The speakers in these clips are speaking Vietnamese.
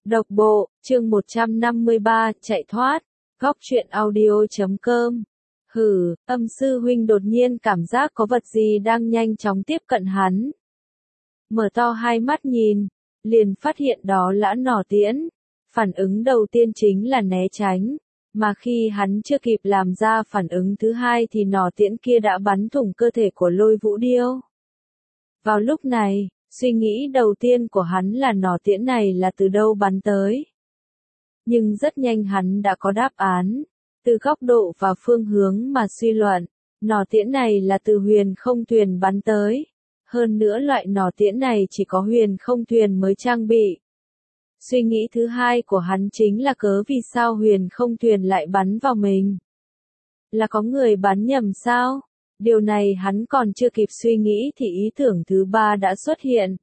Độc bộ, chương 153, chạy thoát, góc truyện audio.com. Âm sư huynh đột nhiên cảm giác có vật gì đang nhanh chóng tiếp cận hắn. Mở to hai mắt nhìn, liền phát hiện đó là nỏ tiễn. Phản ứng đầu tiên chính là né tránh, mà khi hắn chưa kịp làm ra phản ứng thứ hai thì nỏ tiễn kia đã bắn thủng cơ thể của Lôi Vũ Điêu. Vào lúc này, suy nghĩ đầu tiên của hắn là nỏ tiễn này là từ đâu bắn tới. Nhưng rất nhanh hắn đã có đáp án, từ góc độ và phương hướng mà suy luận, nỏ tiễn này là từ Huyền Không Thuyền bắn tới. Hơn nữa loại nỏ tiễn này chỉ có Huyền Không Thuyền mới trang bị. Suy nghĩ thứ hai của hắn chính là cớ vì sao Huyền Không Thuyền lại bắn vào mình. Là có người bắn nhầm sao? Điều này hắn còn chưa kịp suy nghĩ thì ý tưởng thứ ba đã xuất hiện.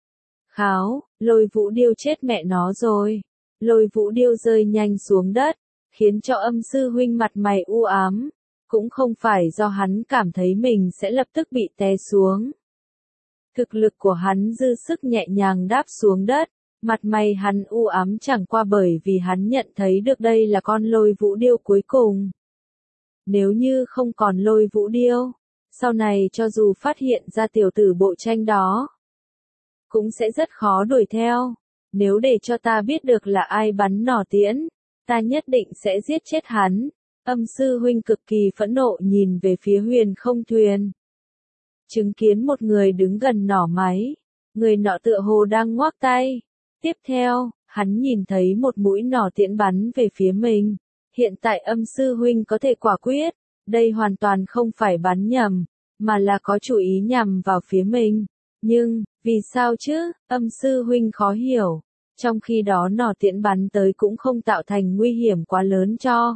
Kháo, Lôi Vũ Điêu chết mẹ nó rồi. Lôi Vũ Điêu rơi nhanh xuống đất, khiến cho Âm sư huynh mặt mày u ám. Cũng không phải do hắn cảm thấy mình sẽ lập tức bị té xuống. Thực lực của hắn dư sức nhẹ nhàng đáp xuống đất, mặt mày hắn u ám chẳng qua bởi vì hắn nhận thấy được đây là con Lôi Vũ Điêu cuối cùng. Nếu như không còn Lôi Vũ Điêu, sau này cho dù phát hiện ra tiểu tử bộ tranh đó, cũng sẽ rất khó đuổi theo. Nếu để cho ta biết được là ai bắn nỏ tiễn, ta nhất định sẽ giết chết hắn. Âm sư huynh cực kỳ phẫn nộ nhìn về phía Huyền Không Thuyền. Chứng kiến một người đứng gần nỏ máy, người nọ tựa hồ đang ngoác tay. Tiếp theo, hắn nhìn thấy một mũi nỏ tiễn bắn về phía mình. Hiện tại Âm sư huynh có thể quả quyết, đây hoàn toàn không phải bắn nhầm, mà là có chủ ý nhằm vào phía mình. Nhưng, vì sao chứ? Âm sư huynh khó hiểu. Trong khi đó nỏ tiễn bắn tới cũng không tạo thành nguy hiểm quá lớn cho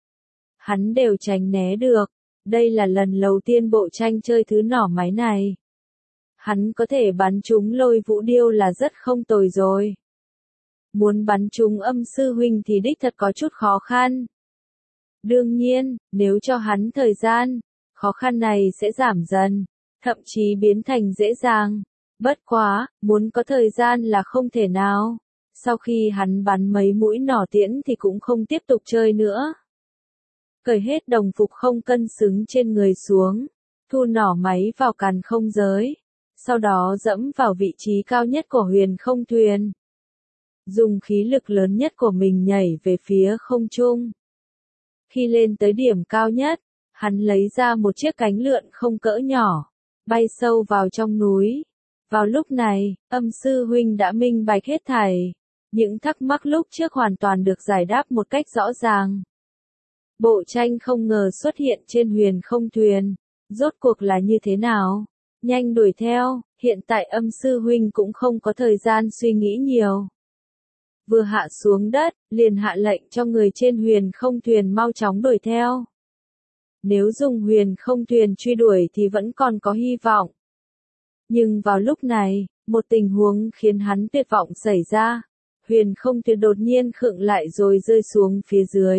hắn đều tránh né được. Đây là lần đầu tiên bộ tranh chơi thứ nỏ máy này. Hắn có thể bắn trúng Lôi Vũ Điêu là rất không tồi rồi. Muốn bắn trúng Âm sư huynh thì đích thật có chút khó khăn. Đương nhiên, nếu cho hắn thời gian, khó khăn này sẽ giảm dần, thậm chí biến thành dễ dàng. Bất quá, muốn có thời gian là không thể nào. Sau khi hắn bắn mấy mũi nỏ tiễn thì cũng không tiếp tục chơi nữa. Cởi hết đồng phục không cân xứng trên người xuống, thu nỏ máy vào càn không giới, sau đó dẫm vào vị trí cao nhất của Huyền Không Thuyền. Dùng khí lực lớn nhất của mình nhảy về phía không trung. Khi lên tới điểm cao nhất, hắn lấy ra một chiếc cánh lượn không cỡ nhỏ, bay sâu vào trong núi. Vào lúc này, Âm sư huynh đã minh bạch hết thảy. Những thắc mắc lúc trước hoàn toàn được giải đáp một cách rõ ràng. Bộ tranh không ngờ xuất hiện trên Huyền Không Thuyền. Rốt cuộc là như thế nào? Nhanh đuổi theo, hiện tại Âm sư huynh cũng không có thời gian suy nghĩ nhiều. Vừa hạ xuống đất, liền hạ lệnh cho người trên Huyền Không Thuyền mau chóng đuổi theo. Nếu dùng Huyền Không Thuyền truy đuổi thì vẫn còn có hy vọng. Nhưng vào lúc này, một tình huống khiến hắn tuyệt vọng xảy ra. Huyền Không Thuyền đột nhiên khựng lại rồi rơi xuống phía dưới.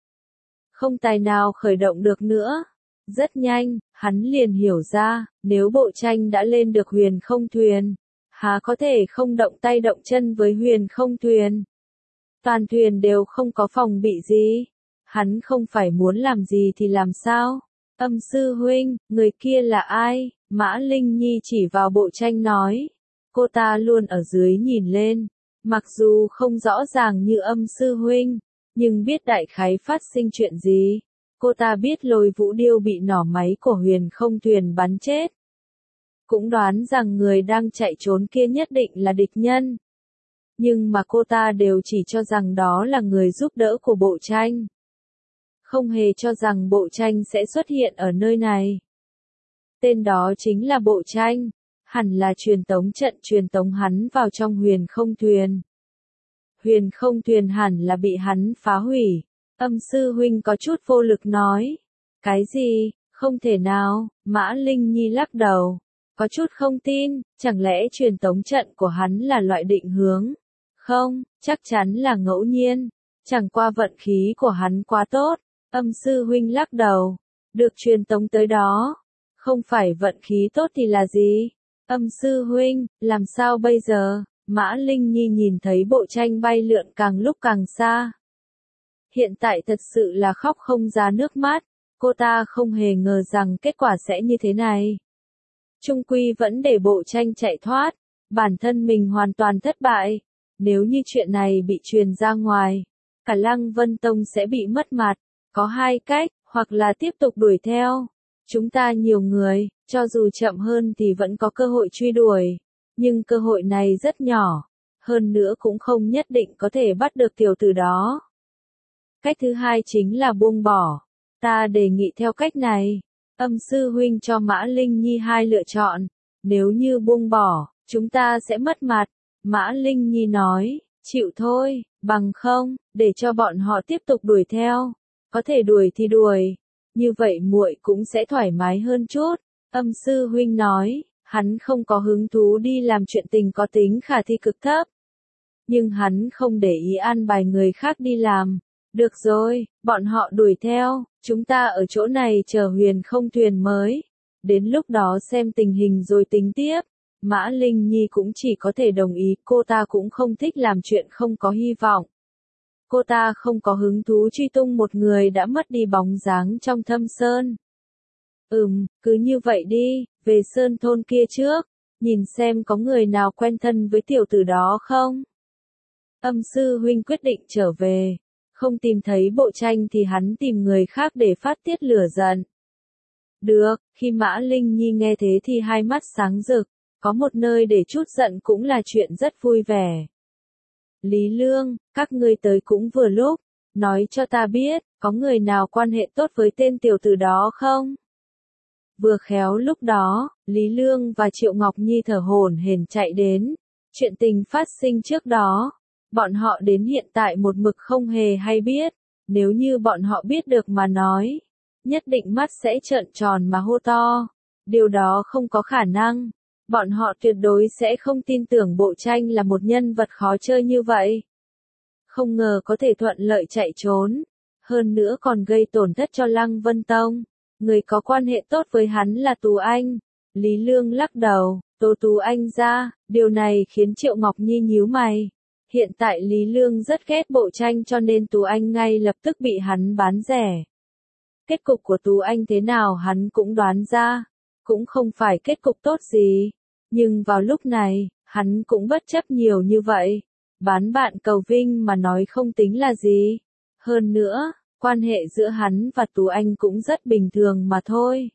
Không tài nào khởi động được nữa. Rất nhanh, hắn liền hiểu ra, nếu bộ tranh đã lên được Huyền Không Thuyền, há có thể không động tay động chân với Huyền Không Thuyền. Toàn thuyền đều không có phòng bị gì. Hắn không phải muốn làm gì thì làm sao? Âm sư huynh, người kia là ai? Mã Linh Nhi chỉ vào bộ tranh nói. Cô ta luôn ở dưới nhìn lên. Mặc dù không rõ ràng như Âm sư huynh, nhưng biết đại khái phát sinh chuyện gì. Cô ta biết Lôi Vũ Điêu bị nỏ máy của Huyền Không Thuyền bắn chết. Cũng đoán rằng người đang chạy trốn kia nhất định là địch nhân. Nhưng mà cô ta đều chỉ cho rằng đó là người giúp đỡ của bộ tranh. Không hề cho rằng bộ tranh sẽ xuất hiện ở nơi này. Tên đó chính là bộ tranh. Hẳn là truyền tống trận truyền tống hắn vào trong Huyền Không Thuyền. Huyền Không Thuyền hẳn là bị hắn phá hủy. Âm sư huynh có chút vô lực nói. Cái gì? Không thể nào. Mã Linh Nhi lắc đầu. Có chút không tin, chẳng lẽ truyền tống trận của hắn là loại định hướng? Không, chắc chắn là ngẫu nhiên. Chẳng qua vận khí của hắn quá tốt. Âm sư huynh lắc đầu. Được truyền tống tới đó. Không phải vận khí tốt thì là gì? Âm sư huynh, làm sao bây giờ? Mã Linh Nhi nhìn thấy bộ tranh bay lượn càng lúc càng xa. Hiện tại thật sự là khóc không ra nước mắt, cô ta không hề ngờ rằng kết quả sẽ như thế này. Trung quy vẫn để bộ tranh chạy thoát, bản thân mình hoàn toàn thất bại. Nếu như chuyện này bị truyền ra ngoài, cả Lăng Vân Tông sẽ bị mất mặt. Có hai cách, hoặc là tiếp tục đuổi theo. Chúng ta nhiều người, cho dù chậm hơn thì vẫn có cơ hội truy đuổi. Nhưng cơ hội này rất nhỏ, hơn nữa cũng không nhất định có thể bắt được tiểu tử đó. Cách thứ hai chính là buông bỏ. Ta đề nghị theo cách này. Âm sư huynh cho Mã Linh Nhi hai lựa chọn. Nếu như buông bỏ, chúng ta sẽ mất mặt. Mã Linh Nhi nói, chịu thôi, bằng không, để cho bọn họ tiếp tục đuổi theo. Có thể đuổi thì đuổi. Như vậy muội cũng sẽ thoải mái hơn chút. Âm sư huynh nói, hắn không có hứng thú đi làm chuyện tình có tính khả thi cực thấp. Nhưng hắn không để ý an bài người khác đi làm. Được rồi, bọn họ đuổi theo, chúng ta ở chỗ này chờ huyền không thuyền mới. Đến lúc đó xem tình hình rồi tính tiếp. Mã Linh Nhi cũng chỉ có thể đồng ý, cô ta cũng không thích làm chuyện không có hy vọng. Cô ta không có hứng thú truy tung một người đã mất đi bóng dáng trong thâm sơn. Cứ như vậy đi, về sơn thôn kia trước, nhìn xem có người nào quen thân với tiểu tử đó không. Âm sư huynh quyết định trở về, không tìm thấy bộ tranh thì hắn tìm người khác để phát tiết lửa giận. Được, khi Mã Linh Nhi nghe thế thì hai mắt sáng rực, có một nơi để trút giận cũng là chuyện rất vui vẻ. Lý Lương, các ngươi tới cũng vừa lúc, nói cho ta biết, có người nào quan hệ tốt với tên tiểu tử đó không? Vừa khéo lúc đó, Lý Lương và Triệu Ngọc Nhi thở hổn hển chạy đến. Chuyện tình phát sinh trước đó, bọn họ đến hiện tại một mực không hề hay biết. Nếu như bọn họ biết được mà nói, nhất định mắt sẽ trợn tròn mà hô to. Điều đó không có khả năng. Bọn họ tuyệt đối sẽ không tin tưởng bộ tranh là một nhân vật khó chơi như vậy. Không ngờ có thể thuận lợi chạy trốn. Hơn nữa còn gây tổn thất cho Lăng Vân Tông. Người có quan hệ tốt với hắn là Tú Anh. Lý Lương lắc đầu, Tô Tú Anh ra, điều này khiến Triệu Ngọc Nhi nhíu mày. Hiện tại Lý Lương rất ghét bộ tranh cho nên Tú Anh ngay lập tức bị hắn bán rẻ. Kết cục của Tú Anh thế nào hắn cũng đoán ra, cũng không phải kết cục tốt gì. Nhưng vào lúc này, hắn cũng bất chấp nhiều như vậy. Bán bạn cầu vinh mà nói không tính là gì. Hơn nữa, quan hệ giữa hắn và Tú Anh cũng rất bình thường mà thôi.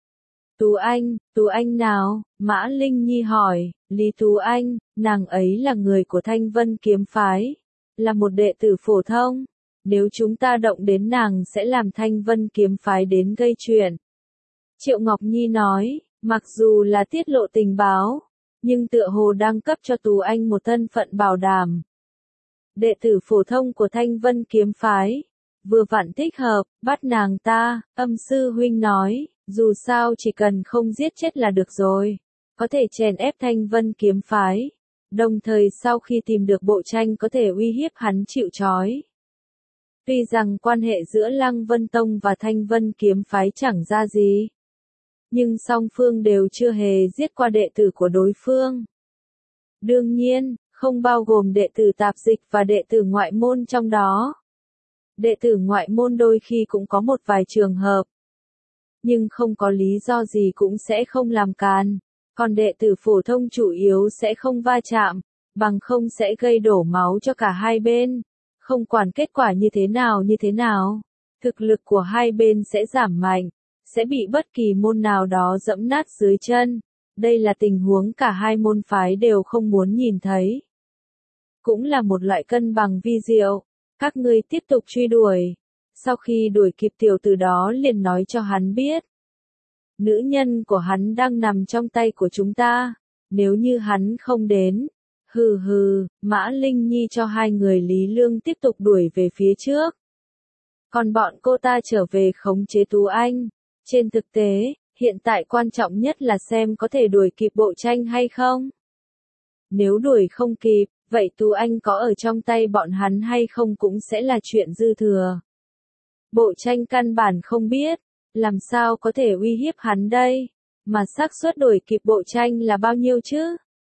Tú Anh nào? Mã Linh Nhi hỏi, Lý Tú Anh, nàng ấy là người của Thanh Vân Kiếm Phái, là một đệ tử phổ thông. Nếu chúng ta động đến nàng sẽ làm Thanh Vân Kiếm Phái đến gây chuyện. Triệu Ngọc Nhi nói, mặc dù là tiết lộ tình báo, nhưng tựa hồ đang cấp cho Tú Anh một thân phận bảo đảm. Đệ tử phổ thông của Thanh Vân Kiếm Phái, vừa vặn thích hợp, bắt nàng ta, âm sư huynh nói, dù sao chỉ cần không giết chết là được rồi, có thể chèn ép Thanh Vân Kiếm Phái, đồng thời sau khi tìm được bộ tranh có thể uy hiếp hắn chịu trói. Tuy rằng quan hệ giữa Lăng Vân Tông và Thanh Vân Kiếm Phái chẳng ra gì, nhưng song phương đều chưa hề giết qua đệ tử của đối phương. Đương nhiên, không bao gồm đệ tử tạp dịch và đệ tử ngoại môn trong đó. Đệ tử ngoại môn đôi khi cũng có một vài trường hợp, nhưng không có lý do gì cũng sẽ không làm càn. Còn đệ tử phổ thông chủ yếu sẽ không va chạm, bằng không sẽ gây đổ máu cho cả hai bên. Không quản kết quả như thế nào, thực lực của hai bên sẽ giảm mạnh, sẽ bị bất kỳ môn nào đó dẫm nát dưới chân. Đây là tình huống cả hai môn phái đều không muốn nhìn thấy. Cũng là một loại cân bằng vi diệu. Các ngươi tiếp tục truy đuổi. Sau khi đuổi kịp tiểu tử đó liền nói cho hắn biết. Nữ nhân của hắn đang nằm trong tay của chúng ta. Nếu như hắn không đến. Mã Linh Nhi cho hai người Lý Lương tiếp tục đuổi về phía trước. Còn bọn cô ta trở về khống chế Tú Anh. Trên thực tế, hiện tại quan trọng nhất là xem có thể đuổi kịp bộ tranh hay không. Nếu đuổi không kịp, vậy Tú Anh có ở trong tay bọn hắn hay không cũng sẽ là chuyện dư thừa. Bộ tranh căn bản không biết, làm sao có thể uy hiếp hắn đây, mà xác suất đuổi kịp bộ tranh là bao nhiêu chứ?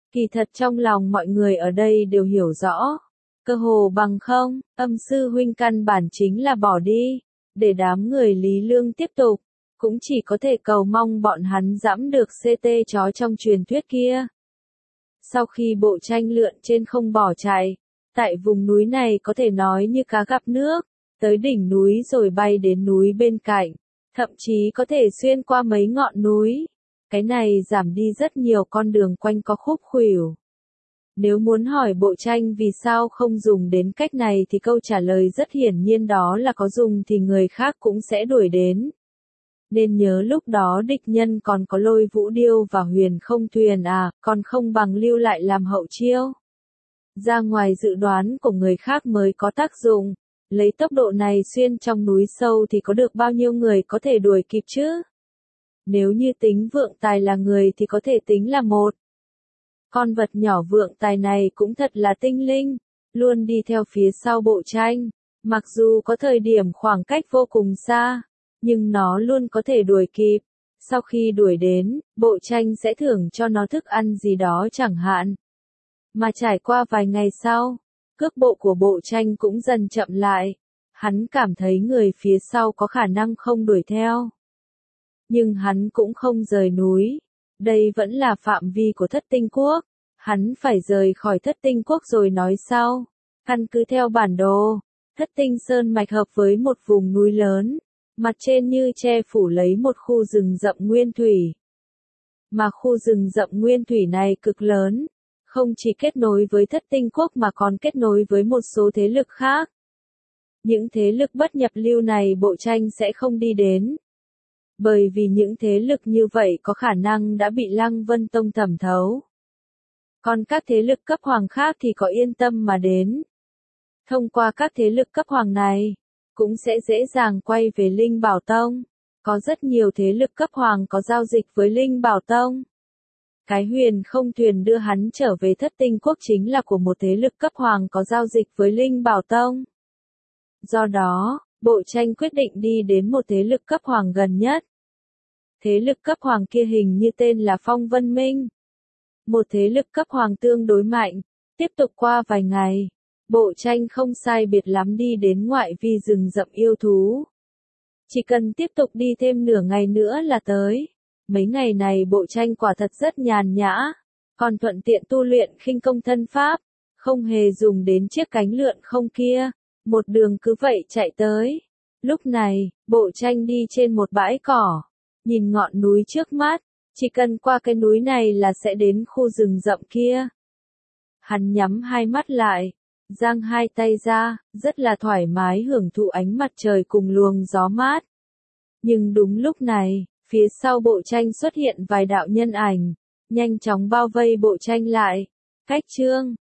Kỳ thật trong lòng mọi người ở đây đều hiểu rõ. Cơ hồ bằng không, âm sư huynh căn bản chính là bỏ đi, để đám người Lý Lương tiếp tục, cũng chỉ có thể cầu mong bọn hắn dẫm được CT chó trong truyền thuyết kia. Sau khi bộ tranh lượn trên không bỏ chạy, tại vùng núi này có thể nói như cá gặp nước, tới đỉnh núi rồi bay đến núi bên cạnh, thậm chí có thể xuyên qua mấy ngọn núi. Cái này giảm đi rất nhiều con đường quanh co khúc khuỷu. Nếu muốn hỏi bộ tranh vì sao không dùng đến cách này thì câu trả lời rất hiển nhiên đó là có dùng thì người khác cũng sẽ đuổi đến. Nên nhớ lúc đó địch nhân còn có Lôi Vũ Điêu và Huyền Không Thuyền còn không bằng lưu lại làm hậu chiêu. Ra ngoài dự đoán của người khác mới có tác dụng, lấy tốc độ này xuyên trong núi sâu thì có được bao nhiêu người có thể đuổi kịp chứ? Nếu như tính Vượng Tài là người thì có thể tính là một. Con vật nhỏ Vượng Tài này cũng thật là tinh linh, luôn đi theo phía sau bộ tranh, mặc dù có thời điểm khoảng cách vô cùng xa, nhưng nó luôn có thể đuổi kịp. Sau khi đuổi đến, bộ tranh sẽ thưởng cho nó thức ăn gì đó chẳng hạn. Mà trải qua vài ngày sau, cước bộ của bộ tranh cũng dần chậm lại. Hắn cảm thấy người phía sau có khả năng không đuổi theo. Nhưng hắn cũng không rời núi. Đây vẫn là phạm vi của Thất Tinh Quốc. Hắn phải rời khỏi Thất Tinh Quốc rồi nói sau. Căn cứ theo bản đồ, Thất Tinh Sơn mạch hợp với một vùng núi lớn. Mặt trên như che phủ lấy một khu rừng rậm nguyên thủy. Mà khu rừng rậm nguyên thủy này cực lớn, không chỉ kết nối với Thất Tinh Quốc mà còn kết nối với một số thế lực khác. Những thế lực bất nhập lưu này bộ tranh sẽ không đi đến. Bởi vì những thế lực như vậy có khả năng đã bị Lăng Vân Tông thẩm thấu. Còn các thế lực cấp hoàng khác thì có yên tâm mà đến. Thông qua các thế lực cấp hoàng này, cũng sẽ dễ dàng quay về Linh Bảo Tông. Có rất nhiều thế lực cấp hoàng có giao dịch với Linh Bảo Tông. Cái Huyền Không Thuyền đưa hắn trở về Thất Tinh Quốc chính là của một thế lực cấp hoàng có giao dịch với Linh Bảo Tông. Do đó, bộ tranh quyết định đi đến một thế lực cấp hoàng gần nhất. Thế lực cấp hoàng kia hình như tên là Phong Vân Minh. Một thế lực cấp hoàng tương đối mạnh. Tiếp tục qua vài ngày, bộ tranh không sai biệt lắm đi đến ngoại vi rừng rậm yêu thú. Chỉ cần tiếp tục đi thêm nửa ngày nữa là tới. Mấy ngày này bộ tranh quả thật rất nhàn nhã, còn thuận tiện tu luyện khinh công thân pháp, không hề dùng đến chiếc cánh lượn không kia, một đường cứ vậy chạy tới. Lúc này, bộ tranh đi trên một bãi cỏ, nhìn ngọn núi trước mắt, chỉ cần qua cái núi này là sẽ đến khu rừng rậm kia. Hắn nhắm hai mắt lại, giang hai tay ra, rất là thoải mái hưởng thụ ánh mặt trời cùng luồng gió mát. Nhưng đúng lúc này, phía sau bộ tranh xuất hiện vài đạo nhân ảnh, nhanh chóng bao vây bộ tranh lại. Cách chương